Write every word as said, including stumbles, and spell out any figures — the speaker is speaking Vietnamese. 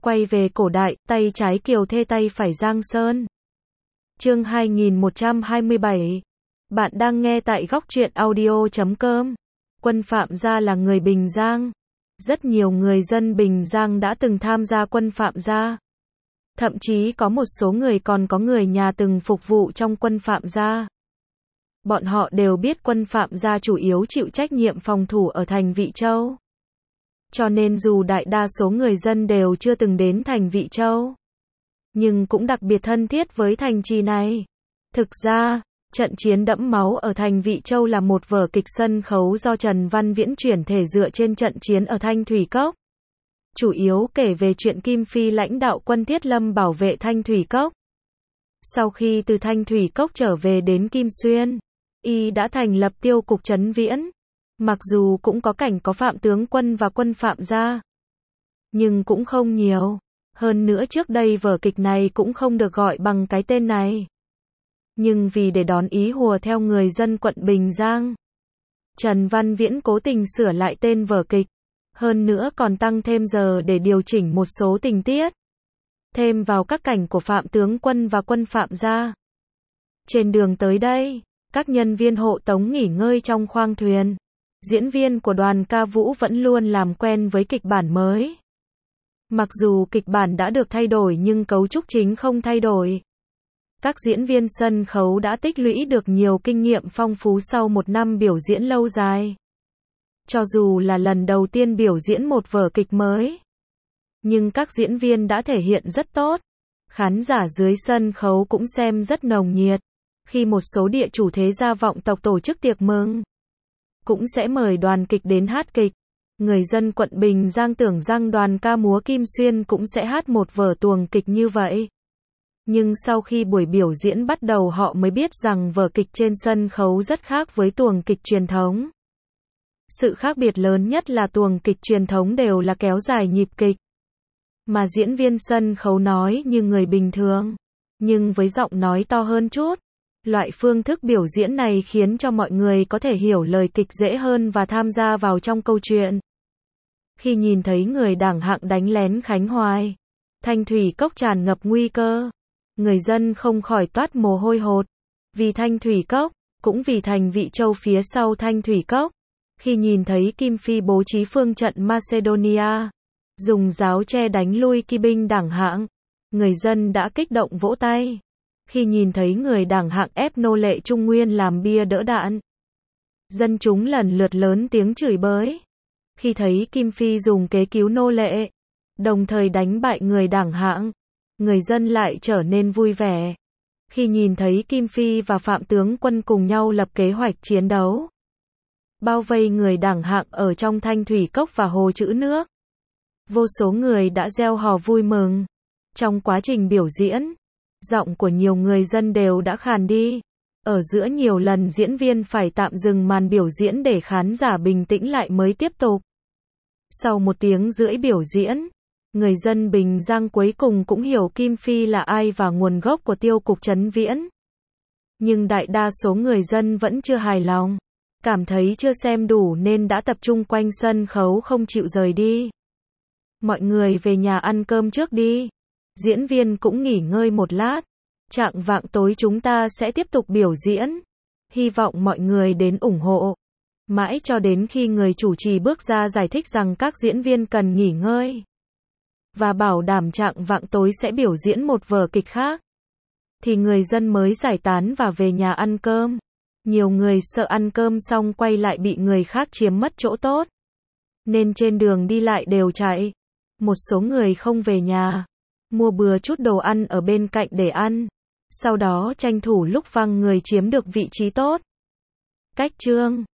Quay về cổ đại, tay trái Kiều Thê tay phải Giang Sơn. Chương hai nghìn một trăm hai mươi bảy. Bạn đang nghe tại góc truyện audio chấm com. Quân Phạm Gia là người Bình Giang. Rất nhiều người dân Bình Giang đã từng tham gia quân Phạm Gia. Thậm chí có một số người còn có người nhà từng phục vụ trong quân Phạm Gia. Bọn họ đều biết quân Phạm Gia chủ yếu chịu trách nhiệm phòng thủ ở thành Vị Châu. Cho nên dù đại đa số người dân đều chưa từng đến thành Vị Châu, nhưng cũng đặc biệt thân thiết với thành trì này. Thực ra, trận chiến đẫm máu ở thành Vị Châu là một vở kịch sân khấu do Trần Văn Viễn chuyển thể dựa trên trận chiến ở Thanh Thủy Cốc. Chủ yếu kể về chuyện Kim Phi lãnh đạo quân Thiết Lâm bảo vệ Thanh Thủy Cốc. Sau khi từ Thanh Thủy Cốc trở về đến Kim Xuyên, y đã thành lập tiêu cục Trấn Viễn. Mặc dù cũng có cảnh có Phạm tướng quân và quân Phạm Gia, nhưng cũng không nhiều. Hơn nữa trước đây vở kịch này cũng không được gọi bằng cái tên này. Nhưng vì để đón ý hùa theo người dân quận Bình Giang, Trần Văn Viễn cố tình sửa lại tên vở kịch. Hơn nữa còn tăng thêm giờ để điều chỉnh một số tình tiết, thêm vào các cảnh của Phạm tướng quân và quân Phạm Gia. Trên đường tới đây, các nhân viên hộ tống nghỉ ngơi trong khoang thuyền. Diễn viên của đoàn ca vũ vẫn luôn làm quen với kịch bản mới. Mặc dù kịch bản đã được thay đổi nhưng cấu trúc chính không thay đổi. Các diễn viên sân khấu đã tích lũy được nhiều kinh nghiệm phong phú sau một năm biểu diễn lâu dài. Cho dù là lần đầu tiên biểu diễn một vở kịch mới, nhưng các diễn viên đã thể hiện rất tốt. Khán giả dưới sân khấu cũng xem rất nồng nhiệt. Khi một số địa chủ thế gia vọng tộc tổ chức tiệc mừng, cũng sẽ mời đoàn kịch đến hát kịch. Người dân quận Bình Giang tưởng rằng đoàn ca múa Kim Xuyên cũng sẽ hát một vở tuồng kịch như vậy. Nhưng sau khi buổi biểu diễn bắt đầu họ mới biết rằng vở kịch trên sân khấu rất khác với tuồng kịch truyền thống. Sự khác biệt lớn nhất là tuồng kịch truyền thống đều là kéo dài nhịp kịch, mà diễn viên sân khấu nói như người bình thường, nhưng với giọng nói to hơn chút. Loại phương thức biểu diễn này khiến cho mọi người có thể hiểu lời kịch dễ hơn và tham gia vào trong câu chuyện. Khi nhìn thấy người đảng hạng đánh lén Khánh Hoài, Thanh Thủy Cốc tràn ngập nguy cơ, người dân không khỏi toát mồ hôi hột. Vì Thanh Thủy Cốc, cũng vì thành Vị Châu phía sau Thanh Thủy Cốc. Khi nhìn thấy Kim Phi bố trí phương trận Macedonia, dùng giáo che đánh lui kỵ binh đảng hạng, người dân đã kích động vỗ tay. Khi nhìn thấy người đảng hạng ép nô lệ Trung Nguyên làm bia đỡ đạn, dân chúng lần lượt lớn tiếng chửi bới. Khi thấy Kim Phi dùng kế cứu nô lệ, đồng thời đánh bại người đảng hạng, người dân lại trở nên vui vẻ. Khi nhìn thấy Kim Phi và Phạm tướng quân cùng nhau lập kế hoạch chiến đấu, bao vây người đảng hạng ở trong Thanh Thủy Cốc và hồ trữ nước, vô số người đã reo hò vui mừng. Trong quá trình biểu diễn, giọng của nhiều người dân đều đã khàn đi. Ở giữa nhiều lần diễn viên phải tạm dừng màn biểu diễn để khán giả bình tĩnh lại mới tiếp tục. Sau một tiếng rưỡi biểu diễn, người dân Bình Giang cuối cùng cũng hiểu Kim Phi là ai và nguồn gốc của tiêu cục Trấn Viễn. Nhưng đại đa số người dân vẫn chưa hài lòng, cảm thấy chưa xem đủ nên đã tập trung quanh sân khấu không chịu rời đi. Mọi người về nhà ăn cơm trước đi. Diễn viên cũng nghỉ ngơi một lát. Chạng vạng tối chúng ta sẽ tiếp tục biểu diễn. Hy vọng mọi người đến ủng hộ. Mãi cho đến khi người chủ trì bước ra giải thích rằng các diễn viên cần nghỉ ngơi và bảo đảm chạng vạng tối sẽ biểu diễn một vở kịch khác, thì người dân mới giải tán và về nhà ăn cơm. Nhiều người sợ ăn cơm xong quay lại bị người khác chiếm mất chỗ tốt, nên trên đường đi lại đều chạy. Một số người không về nhà, mua bừa chút đồ ăn ở bên cạnh để ăn, sau đó tranh thủ lúc văng người chiếm được vị trí tốt. Cách chương